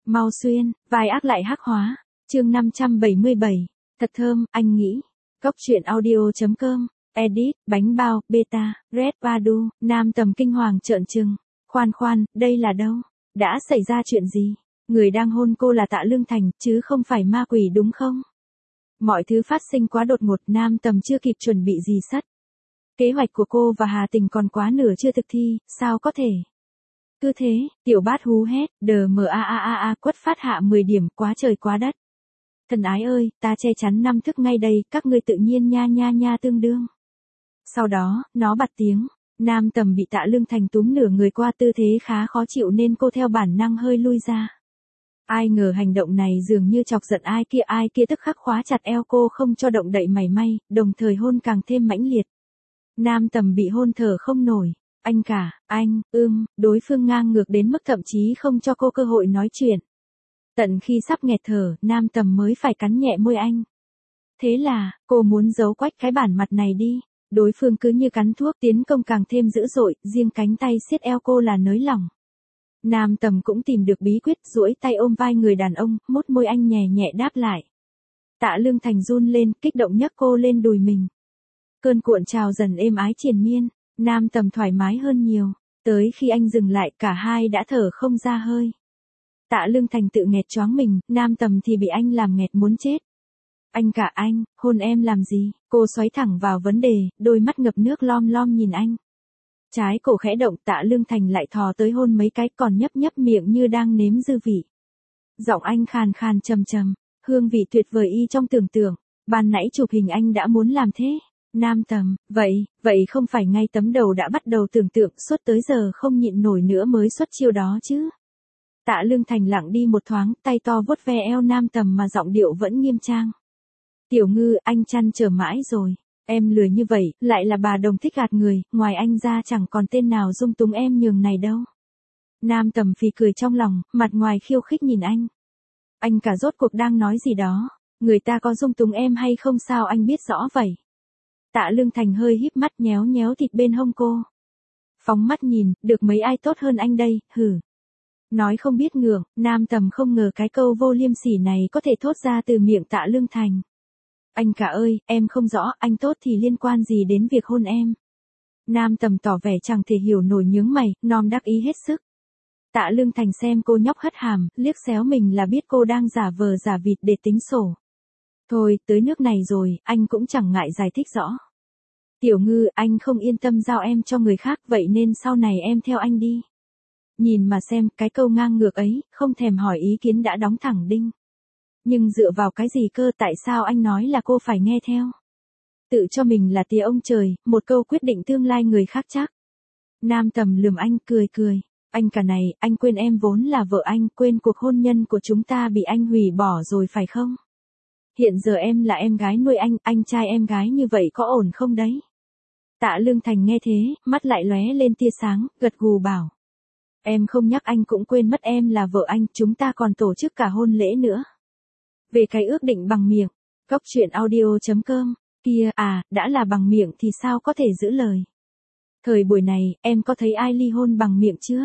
Mau xuyên, vai ác lại hắc hóa. Chương 577. Thật thơm, anh nghĩ. Cốc truyện audio.com. Edit, bánh bao, beta, Red Padu, Nam Tầm kinh hoàng trợn trừng. Khoan khoan, đây là đâu? Đã xảy ra chuyện gì? Người đang hôn cô là Tạ Lương Thành, chứ không phải ma quỷ đúng không? Mọi thứ phát sinh quá đột ngột, Nam Tầm chưa kịp chuẩn bị gì sắt. Kế hoạch của cô và Hà Tình còn quá nửa chưa thực thi, sao có thể? Cứ thế, tiểu bát hú hét, đờ mờ a quất phát hạ 10 điểm, quá trời quá đất. Thần ái ơi, ta che chắn 5 thức ngay đây, các ngươi tự nhiên nha tương đương. Sau đó, nó bật tiếng, Nam Tầm bị Tạ Lương Thành túm nửa người qua, tư thế khá khó chịu nên cô theo bản năng hơi lui ra. Ai ngờ hành động này dường như chọc giận ai kia tức khắc khóa chặt eo cô không cho động đậy mảy may, đồng thời hôn càng thêm mãnh liệt. Nam Tầm bị hôn thở không nổi. Anh, đối phương ngang ngược đến mức thậm chí không cho cô cơ hội nói chuyện. Tận khi sắp nghẹt thở, Nam Tầm mới phải cắn nhẹ môi anh. Thế là, cô muốn giấu quách cái bản mặt này đi. Đối phương cứ như cắn thuốc, tiến công càng thêm dữ dội, riêng cánh tay siết eo cô là nới lỏng. Nam Tầm cũng tìm được bí quyết, duỗi tay ôm vai người đàn ông, mút môi anh nhẹ nhẹ đáp lại. Tạ Lương Thành run lên, kích động nhấc cô lên đùi mình. Cơn cuộn trào dần êm ái triền miên. Nam Tầm thoải mái hơn nhiều, tới khi anh dừng lại cả hai đã thở không ra hơi. Tạ Lương Thành tự nghẹt choáng mình, Nam Tầm thì bị anh làm nghẹt muốn chết. Anh, hôn em làm gì? Cô xoáy thẳng vào vấn đề, đôi mắt ngập nước lom lom nhìn anh. Trái cổ khẽ động, Tạ Lương Thành lại thò tới hôn mấy cái, còn nhấp miệng như đang nếm dư vị. Giọng anh khàn khàn trầm trầm, hương vị tuyệt vời y trong tưởng tượng. Ban nãy chụp hình anh đã muốn làm thế. Nam Tầm, vậy không phải ngay tấm đầu đã bắt đầu tưởng tượng, suốt tới giờ không nhịn nổi nữa mới xuất chiêu đó chứ? Tạ Lương Thành lặng đi một thoáng, tay to vuốt ve eo Nam Tầm mà giọng điệu vẫn nghiêm trang. Tiểu Ngư, anh chăn trở mãi rồi. Em lười như vậy, lại là bà đồng thích gạt người, ngoài anh ra chẳng còn tên nào dung túng em nhường này đâu. Nam Tầm phì cười trong lòng, mặt ngoài khiêu khích nhìn anh. Anh cả rốt cuộc đang nói gì đó? Người ta có dung túng em hay không sao anh biết rõ vậy? Tạ Lương Thành hơi híp mắt nhéo thịt bên hông cô. Phóng mắt nhìn, được mấy ai tốt hơn anh đây, hử. Nói không biết ngượng, Nam Tầm không ngờ cái câu vô liêm sỉ này có thể thốt ra từ miệng Tạ Lương Thành. Anh cả ơi, em không rõ, anh tốt thì liên quan gì đến việc hôn em? Nam Tầm tỏ vẻ chẳng thể hiểu nổi, nhướng mày, nom đắc ý hết sức. Tạ Lương Thành xem cô nhóc hất hàm, liếc xéo mình là biết cô đang giả vờ giả vịt để tính sổ. Thôi, tới nước này rồi, anh cũng chẳng ngại giải thích rõ. Tiểu Ngư, anh không yên tâm giao em cho người khác, vậy nên sau này em theo anh đi. Nhìn mà xem, cái câu ngang ngược ấy, không thèm hỏi ý kiến đã đóng thẳng đinh. Nhưng dựa vào cái gì cơ, tại sao anh nói là cô phải nghe theo? Tự cho mình là tía ông trời, một câu quyết định tương lai người khác chắc. Nam Tầm lườm anh, cười. Anh cả này, anh quên em vốn là vợ anh, quên cuộc hôn nhân của chúng ta bị anh hủy bỏ rồi phải không? Hiện giờ em là em gái nuôi anh trai em gái như vậy có ổn không đấy? Tạ Lương Thành nghe thế, mắt lại lóe lên tia sáng, gật gù bảo. Em không nhắc anh cũng quên mất em là vợ anh, chúng ta còn tổ chức cả hôn lễ nữa. Về cái ước định bằng miệng, cốc truyện audio.com, kia, đã là bằng miệng thì sao có thể giữ lời. Thời buổi này, em có thấy ai ly hôn bằng miệng chưa?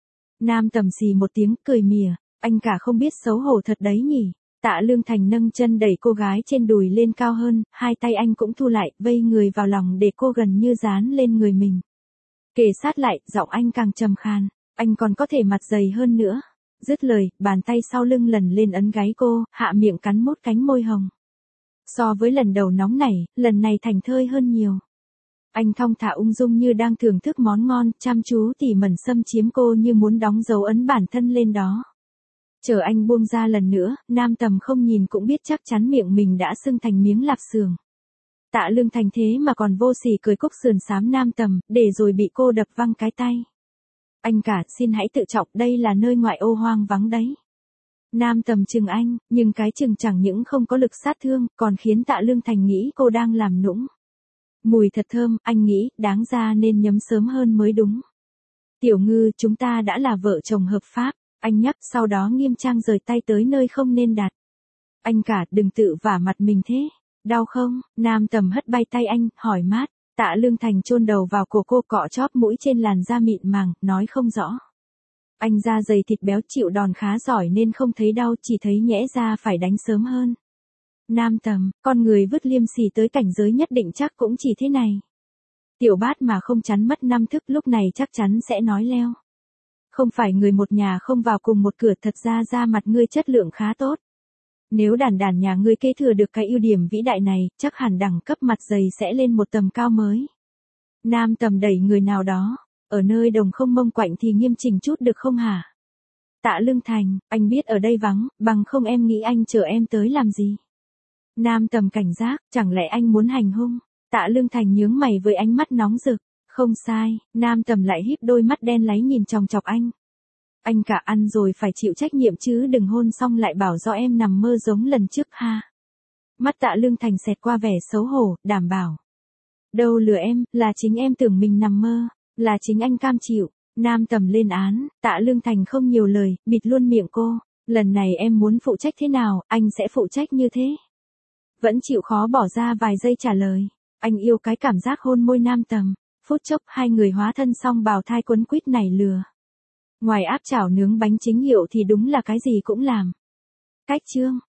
Nam Tầm xì một tiếng, cười mỉa, anh cả không biết xấu hổ thật đấy nhỉ. Tạ Lương Thành nâng chân đẩy cô gái trên đùi lên cao hơn, hai tay anh cũng thu lại, vây người vào lòng để cô gần như dán lên người mình. Kề sát lại, giọng anh càng trầm khan, anh còn có thể mặt dày hơn nữa. Dứt lời, bàn tay sau lưng lần lên ấn gáy cô, hạ miệng cắn mốt cánh môi hồng. So với lần đầu nóng nảy, lần này thành thơi hơn nhiều. Anh thong thả ung dung như đang thưởng thức món ngon, chăm chú tỉ mẩn xâm chiếm cô như muốn đóng dấu ấn bản thân lên đó. Chờ anh buông ra lần nữa, Nam Tầm không nhìn cũng biết chắc chắn miệng mình đã sưng thành miếng lạp xưởng. Tạ Lương Thành thế mà còn vô sỉ cười cúc sườn xám Nam Tầm, để rồi bị cô đập văng cái tay. Anh cả, xin hãy tự trọng, đây là nơi ngoại ô hoang vắng đấy. Nam Tầm chừng anh, nhưng cái chừng chẳng những không có lực sát thương, còn khiến Tạ Lương Thành nghĩ cô đang làm nũng. Mùi thật thơm, anh nghĩ, đáng ra nên nhấm sớm hơn mới đúng. Tiểu Ngư, chúng ta đã là vợ chồng hợp pháp. Anh nhắc, sau đó nghiêm trang rời tay tới nơi không nên đặt. Anh cả, đừng tự vả mặt mình thế. Đau không? Nam Tầm hất bay tay anh, hỏi mát. Tạ Lương Thành chôn đầu vào cổ cô, cọ chóp mũi trên làn da mịn màng, nói không rõ. Anh da dày thịt béo chịu đòn khá giỏi nên không thấy đau, chỉ thấy nhẽ ra phải đánh sớm hơn. Nam Tầm, con người vứt liêm sỉ tới cảnh giới nhất định chắc cũng chỉ thế này. Tiểu Bát mà không chắn mất 5 thức lúc này chắc chắn sẽ nói leo. Không phải người một nhà không vào cùng một cửa, thật ra da mặt ngươi chất lượng khá tốt. Nếu đàn đàn nhà ngươi kế thừa được cái ưu điểm vĩ đại này, chắc hẳn đẳng cấp mặt dày sẽ lên một tầm cao mới. Nam Tầm đẩy người nào đó, ở nơi đồng không mông quạnh thì nghiêm chỉnh chút được không hả? Tạ Lương Thành, anh biết ở đây vắng, bằng không em nghĩ anh chờ em tới làm gì? Nam Tầm cảnh giác, chẳng lẽ anh muốn hành hung? Tạ Lương Thành nhướng mày với ánh mắt nóng rực. Không sai, Nam Tầm lại híp đôi mắt đen láy nhìn chòng chọc anh. Anh cả ăn rồi phải chịu trách nhiệm chứ, đừng hôn xong lại bảo do em nằm mơ giống lần trước ha. Mắt Tạ Lương Thành xẹt qua vẻ xấu hổ, đảm bảo. Đâu lừa em, là chính em tưởng mình nằm mơ, là chính anh cam chịu. Nam Tầm lên án, Tạ Lương Thành không nhiều lời, bịt luôn miệng cô. Lần này em muốn phụ trách thế nào, anh sẽ phụ trách như thế. Vẫn chịu khó bỏ ra vài giây trả lời. Anh yêu cái cảm giác hôn môi Nam Tầm. Phút chốc hai người hóa thân xong bào thai quấn quýt nảy lừa. Ngoài áp chảo nướng bánh chính hiệu thì đúng là cái gì cũng làm. Cách chương